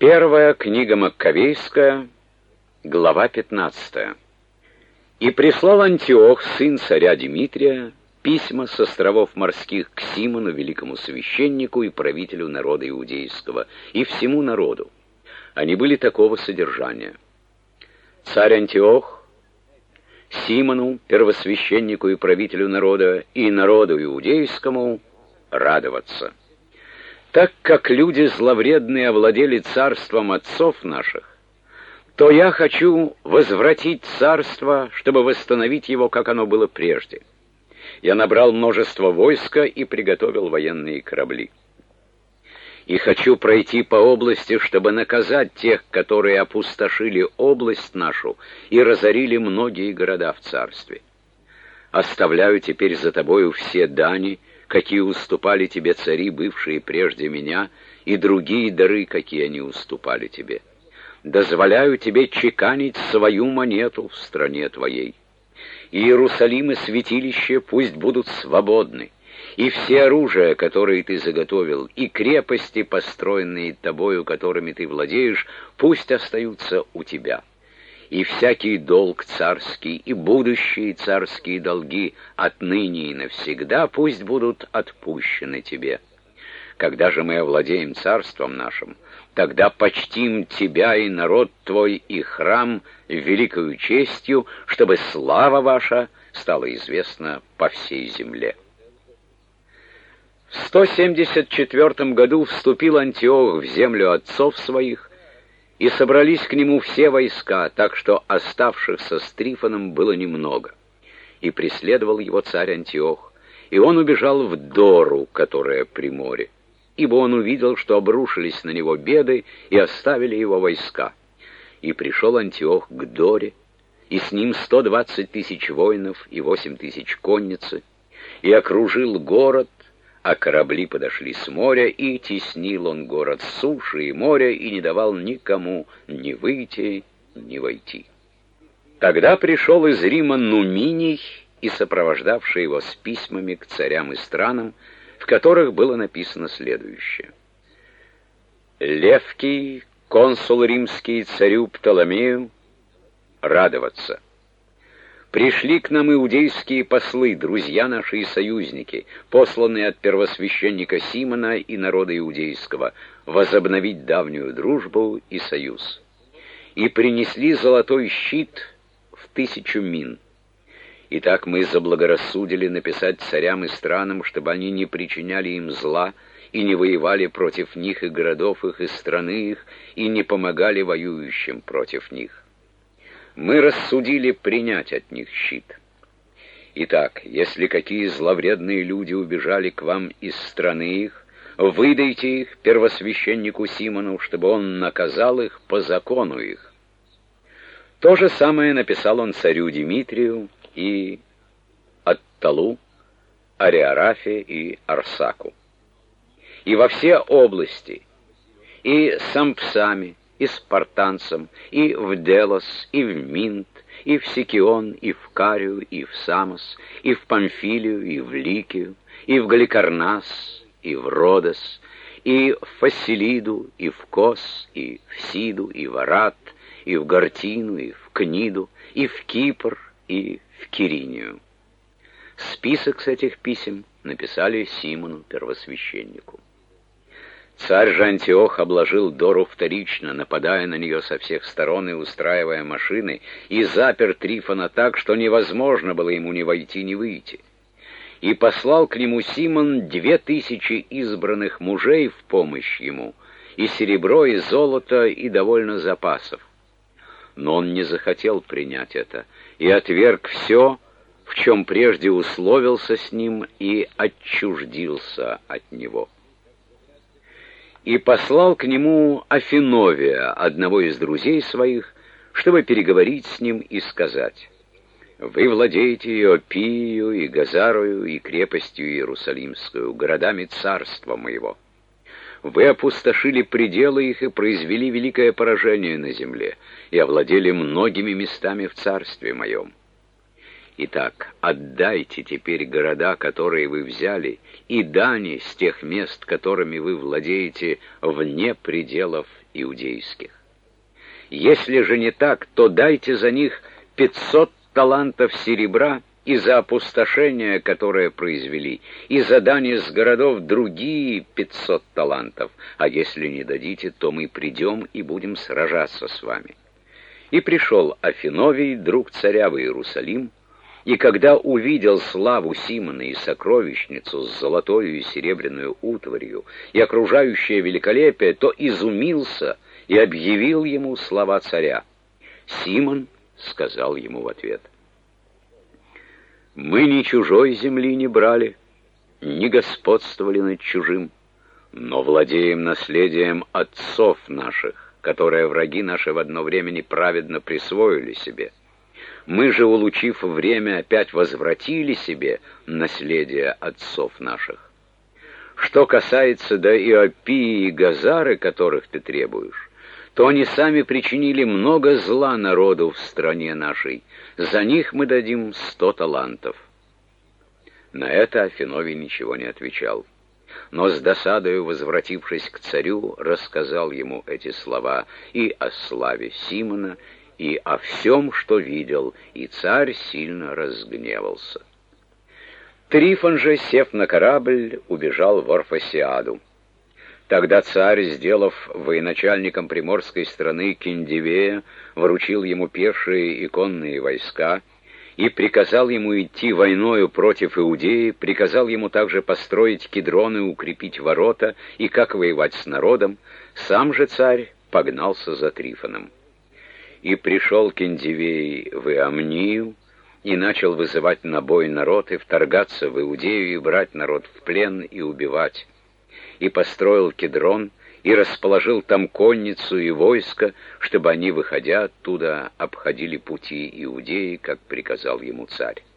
Первая книга Маккавейская, глава 15. «И прислал Антиох, сын царя Димитрия, письма с островов морских к Симону, великому священнику и правителю народа иудейского, и всему народу. Они были такого содержания. Царь Антиох, Симону, первосвященнику и правителю народа, и народу иудейскому радоваться. Так как люди зловредные овладели царством отцов наших, то я хочу возвратить царство, чтобы восстановить его, как оно было прежде. Я набрал множество войска и приготовил военные корабли. И хочу пройти по области, чтобы наказать тех, которые опустошили область нашу и разорили многие города в царстве. Оставляю теперь за тобою все дани, какие уступали тебе цари, бывшие прежде меня, и другие дары, какие они уступали тебе. Дозволяю тебе чеканить свою монету в стране твоей. И Иерусалим и святилище пусть будут свободны, и все оружия, которые ты заготовил, и крепости, построенные тобою, которыми ты владеешь, пусть остаются у тебя. И всякий долг царский, и будущие царские долги отныне и навсегда пусть будут отпущены тебе. Когда же мы овладеем царством нашим, тогда почтим тебя и народ твой, и храм великою честью, чтобы слава ваша стала известна по всей земле». В 174 году вступил Антиох в землю отцов своих, и собрались к нему все войска, так что оставшихся с Трифоном было немного. И преследовал его царь Антиох, и он убежал в Дору, которая при море, ибо он увидел, что обрушились на него беды, и оставили его войска. И пришел Антиох к Доре, и с ним 120 тысяч воинов и 8 тысяч конницы, и окружил город, а корабли подошли с моря, и теснил он город с суши и моря, и не давал никому ни выйти, ни войти. Тогда пришел из Рима Нуминий, и сопровождавший его с письмами к царям и странам, в которых было написано следующее: «Левкий, консул римский, царю Птоломею, радоваться. Пришли к нам иудейские послы, друзья наши и союзники, посланные от первосвященника Симона и народа иудейского, возобновить давнюю дружбу и союз. И принесли золотой щит в 1000 мин. Итак, мы заблагорассудили написать царям и странам, чтобы они не причиняли им зла и не воевали против них и городов их, и страны их, и не помогали воюющим против них. Мы рассудили принять от них щит. Итак, если какие зловредные люди убежали к вам из страны их, выдайте их первосвященнику Симону, чтобы он наказал их по закону их». То же самое написал он царю Димитрию и Атталу, Ариарафе и Арсаку. И во все области, и Сампсами, и спартанцам, и в Делос, и в Минт, и в Сикион, и в Карию, и в Самос, и в Памфилию, и в Ликию, и в Галикарнас, и в Родос, и в Фассилиду, и в Кос, и в Сиду, и в Арат, и в Гартину, и в Книду, и в Кипр, и в Киринию. Список с этих писем написали Симону, первосвященнику. Царь же Антиох обложил Дору вторично, нападая на нее со всех сторон и устраивая машины, и запер Трифона так, что невозможно было ему ни войти, ни выйти. И послал к нему Симон 2000 избранных мужей в помощь ему, и серебро, и золото, и довольно запасов. Но он не захотел принять это, и отверг все, в чем прежде условился с ним, и отчуждился от него. И послал к нему Афиновия, одного из друзей своих, чтобы переговорить с ним и сказать: «Вы владеете Иопию, и Газарою, и крепостью Иерусалимскую, городами царства моего. Вы опустошили пределы их и произвели великое поражение на земле, и овладели многими местами в царстве моем. Итак, отдайте теперь города, которые вы взяли, и дани с тех мест, которыми вы владеете, вне пределов иудейских. Если же не так, то дайте за них 500 талантов серебра и за опустошение, которое произвели, и за дани с городов другие 500 талантов, а если не дадите, то мы придем и будем сражаться с вами». И пришел Афиновий, друг царя, в Иерусалим, и когда увидел славу Симона и сокровищницу с золотою и серебряную утварью и окружающее великолепие, то изумился и объявил ему слова царя. Симон сказал ему в ответ: «Мы ни чужой земли не брали, ни господствовали над чужим, но владеем наследием отцов наших, которое враги наши в одно время неправедно присвоили себе. Мы же, улучив время, опять возвратили себе наследие отцов наших. Что касается до Иопии и Газары, которых ты требуешь, то они сами причинили много зла народу в стране нашей. За них мы дадим 100 талантов». На это Афиновий ничего не отвечал, но с досадою, возвратившись к царю, рассказал ему эти слова и о славе Симона, и о всем, что видел, и царь сильно разгневался. Трифон же, сев на корабль, убежал в Орфосиаду. Тогда царь, сделав военачальником приморской страны Киндивея, вручил ему пешие и конные войска и приказал ему идти войною против Иудеи, приказал ему также построить кедроны, укрепить ворота и как воевать с народом. Сам же царь погнался за Трифоном. И пришел Киндивей в Иамнию и начал вызывать на бой народ и вторгаться в Иудею и брать народ в плен и убивать. И построил кедрон, и расположил там конницу и войско, чтобы они, выходя оттуда, обходили пути Иудеи, как приказал ему царь.